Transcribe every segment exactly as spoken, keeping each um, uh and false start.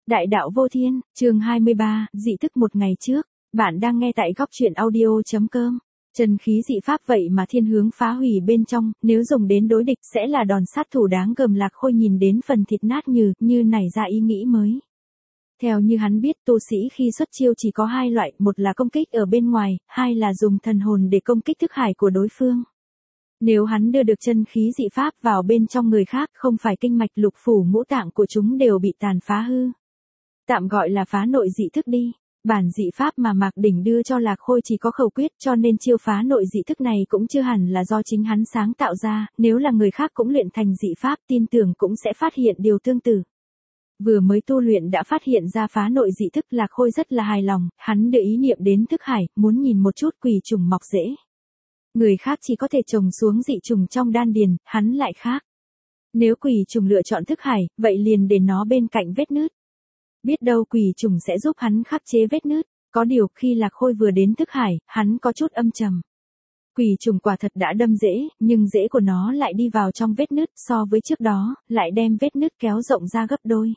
Đại đạo vô thiên, chương hai mươi ba, dị thức một ngày trước. Bạn đang nghe tại góc truyện audio.com. Chân khí dị pháp vậy mà thiên hướng phá hủy bên trong, nếu dùng đến đối địch sẽ là đòn sát thủ đáng gờm. Lạc Khôi nhìn đến phần thịt nát như, như nảy ra ý nghĩ mới. Theo như hắn biết, tu sĩ khi xuất chiêu chỉ có hai loại, một là công kích ở bên ngoài, hai là dùng thần hồn để công kích thức hải của đối phương. Nếu hắn đưa được chân khí dị pháp vào bên trong người khác, không phải kinh mạch lục phủ ngũ tạng của chúng đều bị tàn phá hư. Tạm gọi là phá nội dị thức đi. Bản dị pháp mà Mạc Đỉnh đưa cho Lạc Khôi chỉ có khẩu quyết, cho nên chiêu phá nội dị thức này cũng chưa hẳn là do chính hắn sáng tạo ra, nếu là người khác cũng luyện thành dị pháp tin tưởng cũng sẽ phát hiện điều tương tự. Vừa mới tu luyện đã phát hiện ra phá nội dị thức, Lạc Khôi rất là hài lòng, hắn đưa ý niệm đến thức hải, muốn nhìn một chút quỷ trùng mọc rễ. Người khác chỉ có thể trồng xuống dị trùng trong đan điền, hắn lại khác. Nếu quỷ trùng lựa chọn thức hải, vậy liền để nó bên cạnh vết nứt. Biết đâu quỷ trùng sẽ giúp hắn khắc chế vết nứt. Có điều khi Lạc Khôi vừa đến thức hải, hắn có chút âm trầm. Quỷ trùng quả thật đã đâm rễ, nhưng rễ của nó lại đi vào trong vết nứt, so với trước đó, lại đem vết nứt kéo rộng ra gấp đôi.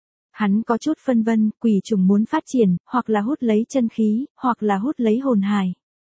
Hắn có chút phân vân, quỷ trùng muốn phát triển, hoặc là hút lấy chân khí, hoặc là hút lấy hồn hài.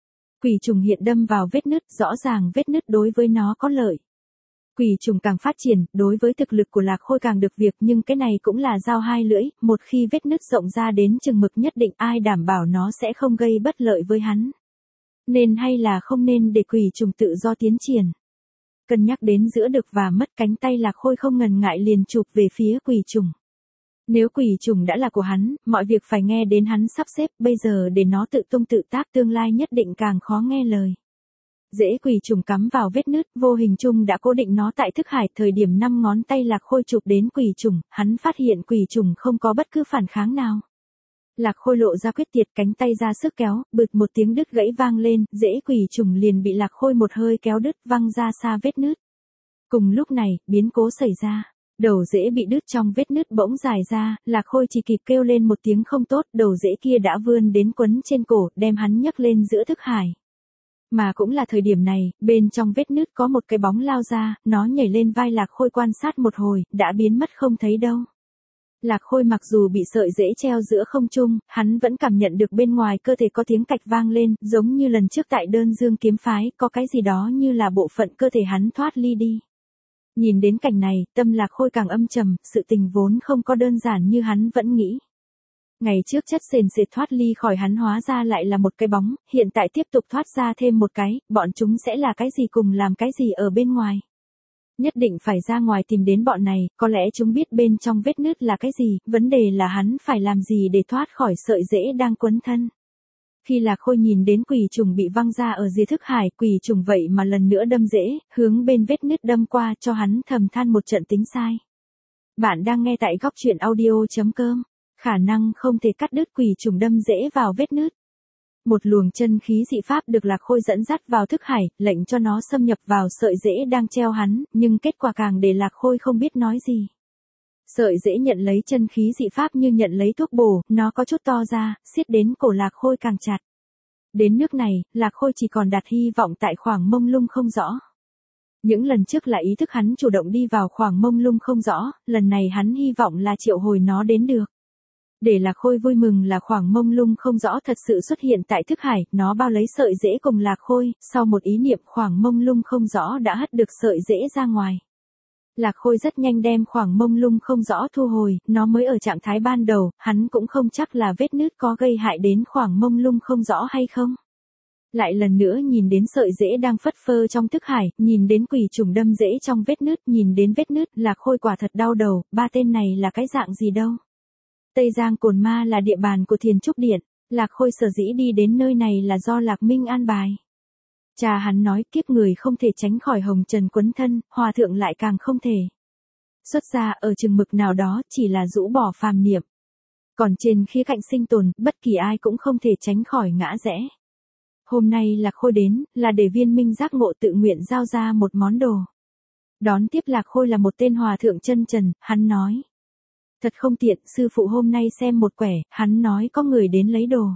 Quỷ trùng hiện đâm vào vết nứt, rõ ràng vết nứt đối với nó có lợi. Quỷ trùng càng phát triển, đối với thực lực của Lạc Khôi càng được việc, nhưng cái này cũng là dao hai lưỡi, một khi vết nứt rộng ra đến chừng mực nhất định, ai đảm bảo nó sẽ không gây bất lợi với hắn. Nên hay là không nên để quỷ trùng tự do tiến triển. Cân nhắc đến giữa được và mất, cánh tay Lạc Khôi không ngần ngại liền chụp về phía quỷ trùng. Nếu quỷ trùng đã là của hắn, mọi việc phải nghe đến hắn sắp xếp, bây giờ để nó tự tung tự tác tương lai nhất định càng khó nghe lời. Rễ quỷ trùng cắm vào vết nứt, vô hình chung đã cố định nó tại thức hải. Thời điểm năm ngón tay Lạc Khôi chụp đến quỷ trùng, hắn phát hiện quỷ trùng không có bất cứ phản kháng nào. Lạc Khôi lộ ra quyết tiệt, cánh tay ra sức kéo, bực một tiếng đứt gãy vang lên, rễ quỷ trùng liền bị Lạc Khôi một hơi kéo đứt văng ra xa vết nứt. Cùng lúc này, biến cố xảy ra. Đầu rễ bị đứt trong vết nứt bỗng dài ra, Lạc Khôi chỉ kịp kêu lên một tiếng không tốt, đầu rễ kia đã vươn đến quấn trên cổ, đem hắn nhấc lên giữa thức hải. Mà cũng là thời điểm này, bên trong vết nứt có một cái bóng lao ra, nó nhảy lên vai Lạc Khôi quan sát một hồi, đã biến mất không thấy đâu. Lạc Khôi mặc dù bị sợi rễ treo giữa không trung, hắn vẫn cảm nhận được bên ngoài cơ thể có tiếng cạch vang lên, giống như lần trước tại Đơn Dương kiếm phái, có cái gì đó như là bộ phận cơ thể hắn thoát ly đi. Nhìn đến cảnh này, tâm Lạc Khôi càng âm trầm, sự tình vốn không có đơn giản như hắn vẫn nghĩ. Ngày trước chất sền sệt thoát ly khỏi hắn hóa ra lại là một cái bóng, hiện tại tiếp tục thoát ra thêm một cái, bọn chúng sẽ là cái gì cùng làm cái gì ở bên ngoài. Nhất định phải ra ngoài tìm đến bọn này, có lẽ chúng biết bên trong vết nứt là cái gì, vấn đề là hắn phải làm gì để thoát khỏi sợi rễ đang quấn thân. Khi Lạc Khôi nhìn đến quỷ trùng bị văng ra ở dưới thức hải, quỷ trùng vậy mà lần nữa đâm rễ, hướng bên vết nứt đâm qua, cho hắn thầm than một trận tính sai. Bạn đang nghe tại góc truyện audio.com. Khả năng không thể cắt đứt quỷ trùng đâm rễ vào vết nứt. Một luồng chân khí dị pháp được Lạc Khôi dẫn dắt vào thức hải, lệnh cho nó xâm nhập vào sợi rễ đang treo hắn, nhưng kết quả càng để Lạc Khôi không biết nói gì. Sợi rễ nhận lấy chân khí dị pháp như nhận lấy thuốc bổ, nó có chút to ra, siết đến cổ Lạc Khôi càng chặt. Đến nước này, Lạc Khôi chỉ còn đặt hy vọng tại khoảng mông lung không rõ. Những lần trước là ý thức hắn chủ động đi vào khoảng mông lung không rõ, lần này hắn hy vọng là triệu hồi nó đến được. Để Lạc Khôi vui mừng là khoảng mông lung không rõ thật sự xuất hiện tại thức hải, nó bao lấy sợi rễ cùng Lạc Khôi, sau một ý niệm khoảng mông lung không rõ đã hất được sợi rễ ra ngoài. Lạc Khôi rất nhanh đem khoảng mông lung không rõ thu hồi, nó mới ở trạng thái ban đầu, hắn cũng không chắc là vết nứt có gây hại đến khoảng mông lung không rõ hay không. Lại lần nữa nhìn đến sợi rễ đang phất phơ trong thức hải, nhìn đến quỷ trùng đâm rễ trong vết nứt, nhìn đến vết nứt, Lạc Khôi quả thật đau đầu, ba tên này là cái dạng gì đâu. Tây Giang Cồn Ma là địa bàn của Thiền Trúc Điện, Lạc Khôi sở dĩ đi đến nơi này là do Lạc Minh an bài. Cha hắn nói kiếp người không thể tránh khỏi hồng trần quấn thân, hòa thượng lại càng không thể. Xuất gia ở chừng mực nào đó chỉ là rũ bỏ phàm niệm. Còn trên khía cạnh sinh tồn, bất kỳ ai cũng không thể tránh khỏi ngã rẽ. Hôm nay Lạc Khôi đến, là để viên minh giác ngộ tự nguyện giao ra một món đồ. Đón tiếp Lạc Khôi là một tên hòa thượng chân trần, hắn nói. Thật không tiện, sư phụ hôm nay xem một quẻ, hắn nói có người đến lấy đồ.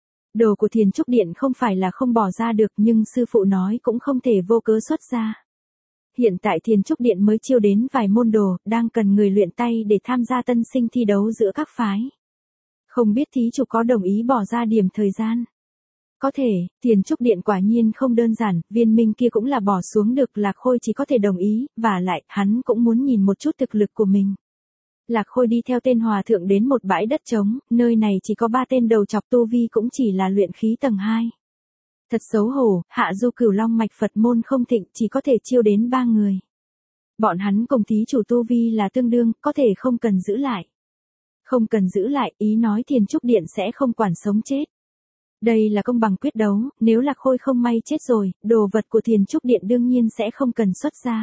Đồ của Thiền Trúc Điện không phải là không bỏ ra được, nhưng sư phụ nói cũng không thể vô cớ xuất ra. Hiện tại Thiền Trúc Điện mới chiêu đến vài môn đồ, đang cần người luyện tay để tham gia tân sinh thi đấu giữa các phái. Không biết thí chủ có đồng ý bỏ ra điểm thời gian? Có thể, Thiền Trúc Điện quả nhiên không đơn giản, viên minh kia cũng là bỏ xuống được, Lạc Khôi chỉ có thể đồng ý, và lại, hắn cũng muốn nhìn một chút thực lực của mình. Lạc Khôi đi theo tên hòa thượng đến một bãi đất trống, nơi này chỉ có ba tên đầu chọc tu vi cũng chỉ là luyện khí tầng hai. Thật xấu hổ, hạ du Cửu Long mạch Phật môn không thịnh, chỉ có thể chiêu đến ba người. Bọn hắn cùng thí chủ tu vi là tương đương, có thể không cần giữ lại. Không cần giữ lại, ý nói Thiền Trúc Điện sẽ không quản sống chết. Đây là công bằng quyết đấu, nếu Lạc Khôi không may chết rồi, đồ vật của Thiền Trúc Điện đương nhiên sẽ không cần xuất ra.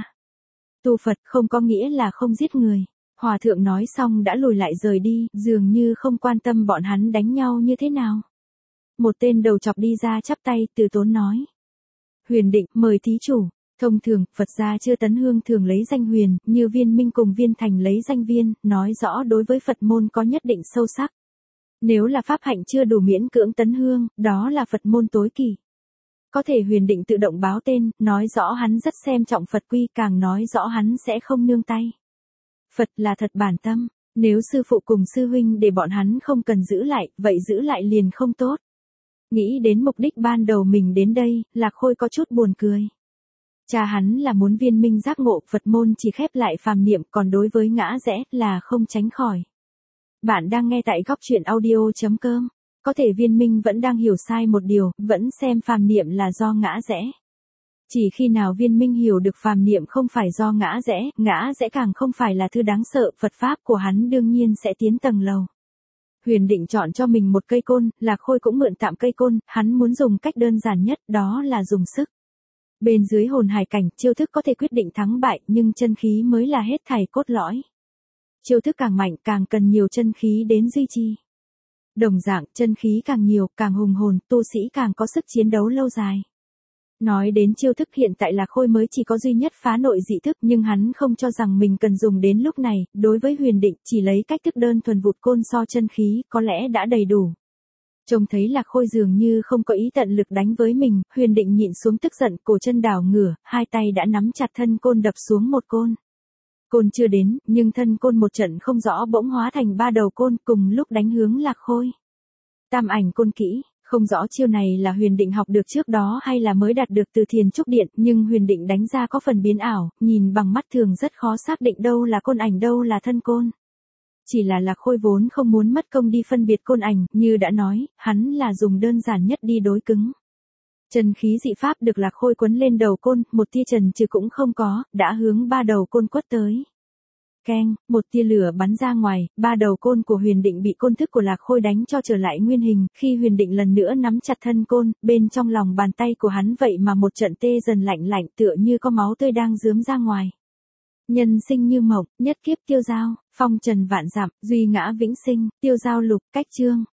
Tu Phật không có nghĩa là không giết người. Hòa thượng nói xong đã lùi lại rời đi, dường như không quan tâm bọn hắn đánh nhau như thế nào. Một tên đầu chọc đi ra chắp tay, từ tốn nói. Huyền Định, mời thí chủ. Thông thường, Phật gia chưa tấn hương thường lấy danh huyền, như Viên Minh cùng Viên Thành lấy danh Viên, nói rõ đối với Phật môn có nhất định sâu sắc. Nếu là pháp hạnh chưa đủ miễn cưỡng tấn hương, đó là Phật môn tối kỵ. Có thể Huyền Định tự động báo tên, nói rõ hắn rất xem trọng Phật quy, càng nói rõ hắn sẽ không nương tay. Phật là thật bản tâm, nếu sư phụ cùng sư huynh để bọn hắn không cần giữ lại, vậy giữ lại liền không tốt. Nghĩ đến mục đích ban đầu mình đến đây, Lạc Khôi có chút buồn cười. Cha hắn là muốn Viên Minh giác ngộ, Phật môn chỉ khép lại phàm niệm, còn đối với ngã rẽ là không tránh khỏi. Bạn đang nghe tại góc truyện audio chấm com. Có thể Viên Minh vẫn đang hiểu sai một điều, vẫn xem phàm niệm là do ngã rẽ. Chỉ khi nào Viên Minh hiểu được phàm niệm không phải do ngã rẽ, ngã rẽ càng không phải là thứ đáng sợ, Phật pháp của hắn đương nhiên sẽ tiến tầng lầu. Huyền Định chọn cho mình một cây côn, Lạc Khôi cũng mượn tạm cây côn, hắn muốn dùng cách đơn giản nhất, đó là dùng sức. Bên dưới hồn hải cảnh, chiêu thức có thể quyết định thắng bại, nhưng chân khí mới là hết thảy cốt lõi. Chiêu thức càng mạnh càng cần nhiều chân khí đến duy trì. Đồng dạng, chân khí càng nhiều, càng hùng hồn, tu sĩ càng có sức chiến đấu lâu dài. Nói đến chiêu thức, hiện tại Lạc Khôi mới chỉ có duy nhất phá nội dị thức, nhưng hắn không cho rằng mình cần dùng đến lúc này, đối với Huyền Định, chỉ lấy cách thức đơn thuần vụt côn so chân khí, có lẽ đã đầy đủ. Trông thấy Lạc Khôi dường như không có ý tận lực đánh với mình, Huyền Định nhịn xuống tức giận, cổ chân đảo ngửa, hai tay đã nắm chặt thân côn đập xuống một côn. Côn chưa đến, nhưng thân côn một trận không rõ bỗng hóa thành ba đầu côn cùng lúc đánh hướng Lạc Khôi. Tam ảnh côn kỹ, không rõ chiêu này là Huyền Định học được trước đó hay là mới đạt được từ Thiền Trúc Điện, nhưng Huyền Định đánh ra có phần biến ảo, nhìn bằng mắt thường rất khó xác định đâu là côn ảnh đâu là thân côn. Chỉ là Lạc Khôi vốn không muốn mất công đi phân biệt côn ảnh, như đã nói, hắn là dùng đơn giản nhất đi đối cứng. Chân khí dị pháp được Lạc Khôi quấn lên đầu côn, một tia trần trừ cũng không có, đã hướng ba đầu côn quất tới. Keng, một tia lửa bắn ra ngoài, ba đầu côn của Huyền Định bị côn thức của Lạc Khôi đánh cho trở lại nguyên hình, khi Huyền Định lần nữa nắm chặt thân côn, bên trong lòng bàn tay của hắn vậy mà một trận tê dần lạnh lạnh tựa như có máu tươi đang rướm ra ngoài. Nhân sinh như mộng, nhất kiếp tiêu dao, phong trần vạn dặm, duy ngã vĩnh sinh, tiêu dao lục, cách chương.